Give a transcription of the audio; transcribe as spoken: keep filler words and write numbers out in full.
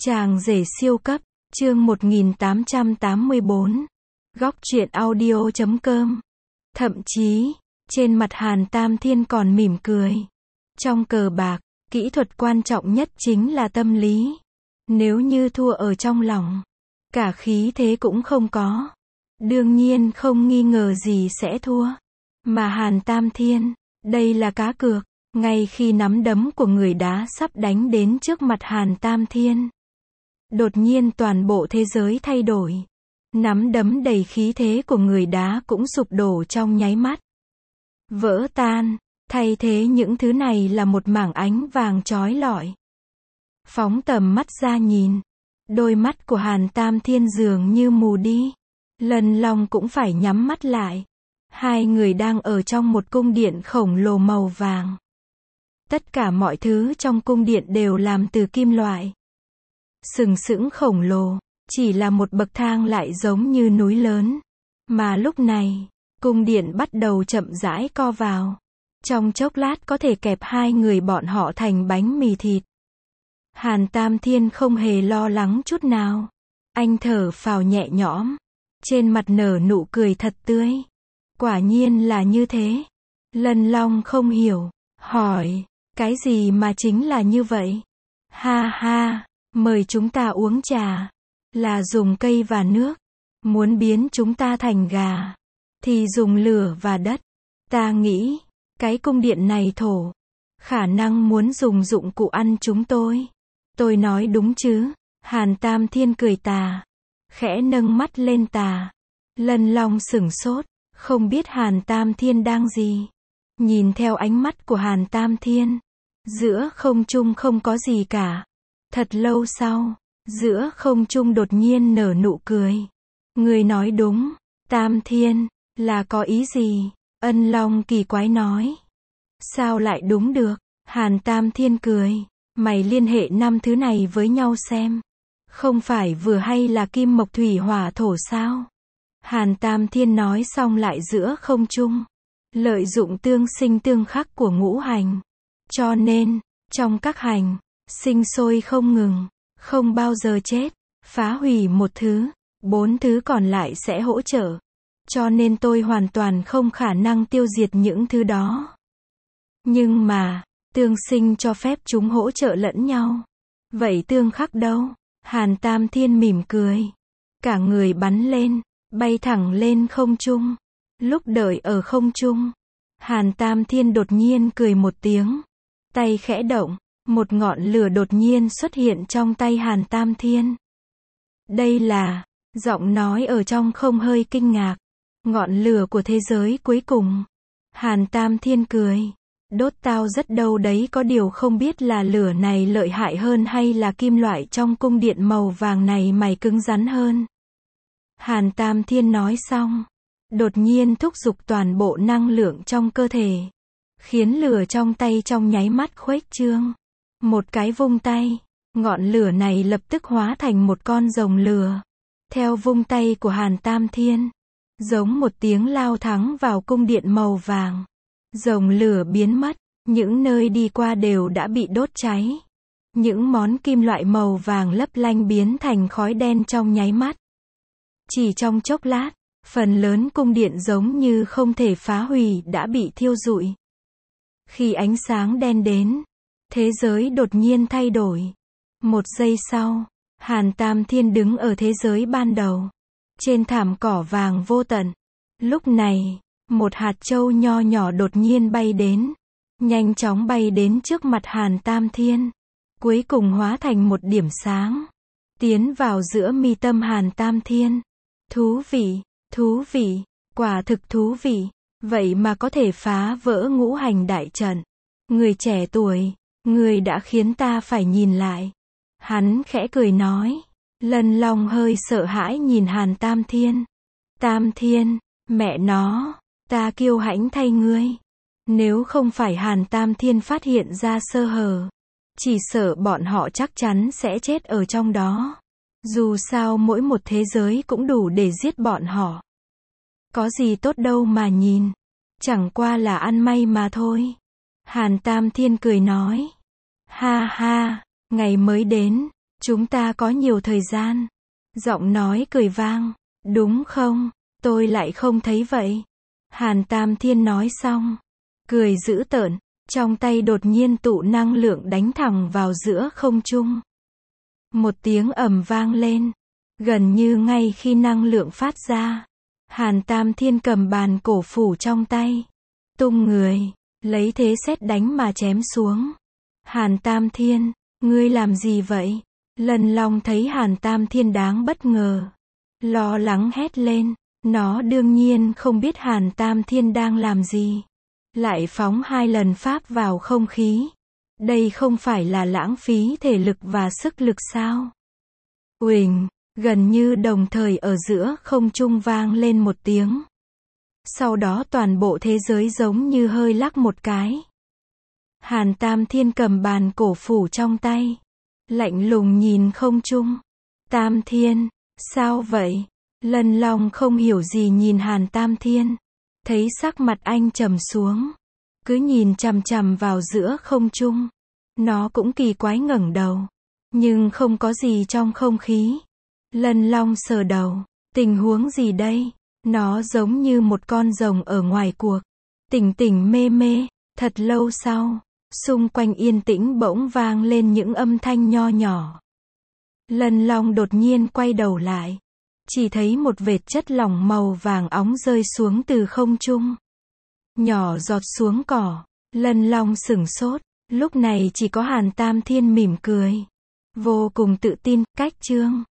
Chàng rể siêu cấp, chương một nghìn tám trăm tám mươi bốn. Góc truyện audio chấm com. Thậm chí, trên mặt Hàn Tam Thiên còn mỉm cười. Trong cờ bạc, kỹ thuật quan trọng nhất chính là tâm lý. Nếu như thua ở trong lòng, cả khí thế cũng không có. Đương nhiên không nghi ngờ gì sẽ thua. Mà Hàn Tam Thiên, đây là cá cược. Ngay khi nắm đấm của người đá sắp đánh đến trước mặt Hàn Tam Thiên, đột nhiên toàn bộ thế giới thay đổi. Nắm đấm đầy khí thế của người đá cũng sụp đổ trong nháy mắt. Vỡ tan, thay thế những thứ này là một mảng ánh vàng chói lọi. Phóng tầm mắt ra nhìn, đôi mắt của Hàn Tam Thiên dường như mù đi. Lần lòng cũng phải nhắm mắt lại. Hai người đang ở trong một cung điện khổng lồ màu vàng. Tất cả mọi thứ trong cung điện đều làm từ kim loại. Sừng sững khổng lồ, chỉ là một bậc thang lại giống như núi lớn. Mà lúc này, cung điện bắt đầu chậm rãi co vào. Trong chốc lát có thể kẹp hai người bọn họ thành bánh mì thịt. Hàn Tam Thiên không hề lo lắng chút nào. Anh thở phào nhẹ nhõm. Trên mặt nở nụ cười thật tươi. Quả nhiên là như thế. Lân Long không hiểu, hỏi, cái gì mà chính là như vậy? Ha ha, mời chúng ta uống trà. Là dùng cây và nước. Muốn biến chúng ta thành gà, thì dùng lửa và đất. Ta nghĩ, cái cung điện này thổ. Khả năng muốn dùng dụng cụ ăn chúng tôi. Tôi nói đúng chứ? Hàn Tam Thiên cười tà. Khẽ nâng mắt lên tà. Lân Long sửng sốt. Không biết Hàn Tam Thiên đang gì. Nhìn theo ánh mắt của Hàn Tam Thiên. Giữa không trung không có gì cả. Thật lâu sau, giữa không trung đột nhiên nở nụ cười. Người nói đúng, Tam Thiên, là có ý gì? Ân Long kỳ quái nói. Sao lại đúng được? Hàn Tam Thiên cười. Mày liên hệ năm thứ này với nhau xem. Không phải vừa hay là kim mộc thủy hỏa thổ sao? Hàn Tam Thiên nói xong lại giữa không trung. Lợi dụng tương sinh tương khắc của ngũ hành. Cho nên, trong các hành, sinh sôi không ngừng, không bao giờ chết. Phá hủy một thứ, bốn thứ còn lại sẽ hỗ trợ. Cho nên tôi hoàn toàn không khả năng tiêu diệt những thứ đó. Nhưng mà, tương sinh cho phép chúng hỗ trợ lẫn nhau. Vậy tương khắc đâu? Hàn Tam Thiên mỉm cười. Cả người bắn lên, bay thẳng lên không trung. Lúc đợi ở không trung, Hàn Tam Thiên đột nhiên cười một tiếng. Tay khẽ động, một ngọn lửa đột nhiên xuất hiện trong tay Hàn Tam Thiên. Đây là, giọng nói ở trong không hơi kinh ngạc. Ngọn lửa của thế giới cuối cùng. Hàn Tam Thiên cười. Đốt tao rất đâu đấy, có điều không biết là lửa này lợi hại hơn hay là kim loại trong cung điện màu vàng này mày cứng rắn hơn. Hàn Tam Thiên nói xong, đột nhiên thúc giục toàn bộ năng lượng trong cơ thể, khiến lửa trong tay trong nháy mắt khuếch trương. Một cái vung tay, ngọn lửa này lập tức hóa thành một con rồng lửa. Theo vung tay của Hàn Tam Thiên, giống một tiếng lao thẳng vào cung điện màu vàng. Rồng lửa biến mất, những nơi đi qua đều đã bị đốt cháy. Những món kim loại màu vàng lấp lánh biến thành khói đen trong nháy mắt. Chỉ trong chốc lát, phần lớn cung điện giống như không thể phá hủy đã bị thiêu rụi. Khi ánh sáng đen đến, thế giới đột nhiên thay đổi. Một giây sau, Hàn Tam Thiên đứng ở thế giới ban đầu. Trên thảm cỏ vàng vô tận. Lúc này, một hạt châu nho nhỏ đột nhiên bay đến. Nhanh chóng bay đến trước mặt Hàn Tam Thiên. Cuối cùng hóa thành một điểm sáng. Tiến vào giữa mi tâm Hàn Tam Thiên. Thú vị, thú vị, quả thực thú vị. Vậy mà có thể phá vỡ ngũ hành đại trận. Người trẻ tuổi, người đã khiến ta phải nhìn lại. Hắn khẽ cười nói. Lân Long hơi sợ hãi nhìn Hàn Tam Thiên. Tam Thiên, mẹ nó, ta kiêu hãnh thay ngươi. Nếu không phải Hàn Tam Thiên phát hiện ra sơ hở, chỉ sợ bọn họ chắc chắn sẽ chết ở trong đó. Dù sao mỗi một thế giới cũng đủ để giết bọn họ. Có gì tốt đâu mà nhìn. Chẳng qua là ăn may mà thôi. Hàn Tam Thiên cười nói. Ha ha, ngày mới đến, Chúng ta có nhiều thời gian. Giọng nói cười vang. Đúng không? Tôi lại không thấy vậy. Hàn Tam Thiên nói xong. Cười dữ tợn. Trong tay đột nhiên tụ năng lượng đánh thẳng vào giữa không trung. Một tiếng ầm vang lên. Gần như ngay khi năng lượng phát ra. Hàn Tam Thiên cầm bàn cổ phủ trong tay. Tung người. Lấy thế sét đánh mà chém xuống. Hàn Tam Thiên, ngươi làm gì vậy? Lân Long thấy Hàn Tam Thiên đáng bất ngờ. Lo lắng hét lên. Nó đương nhiên không biết Hàn Tam Thiên đang làm gì. Lại phóng hai lần pháp vào không khí. Đây không phải là lãng phí thể lực và sức lực sao? Uỳnh, gần như đồng thời ở giữa không trung vang lên một tiếng. Sau đó toàn bộ thế giới giống như hơi lắc một cái. Hàn Tam Thiên cầm bàn cổ phủ trong tay. Lạnh lùng nhìn không trung. Tam Thiên, sao vậy? Lân Long không hiểu gì nhìn Hàn Tam Thiên. Thấy sắc mặt anh trầm xuống. Cứ nhìn chằm chằm vào giữa không trung. Nó cũng kỳ quái ngẩng đầu. Nhưng không có gì trong không khí. Lân Long sờ đầu. Tình huống gì đây? Nó giống như một con rồng ở ngoài cuộc. Tỉnh tỉnh mê mê. Thật lâu sau, xung quanh yên tĩnh bỗng vang lên những âm thanh nho nhỏ. Lân Long đột nhiên quay đầu lại. Chỉ thấy một vệt chất lỏng màu vàng óng rơi xuống từ không trung. Nhỏ giọt xuống cỏ. Lân Long sửng sốt. Lúc này chỉ có Hàn Tam Thiên mỉm cười. Vô cùng tự tin, cách chương.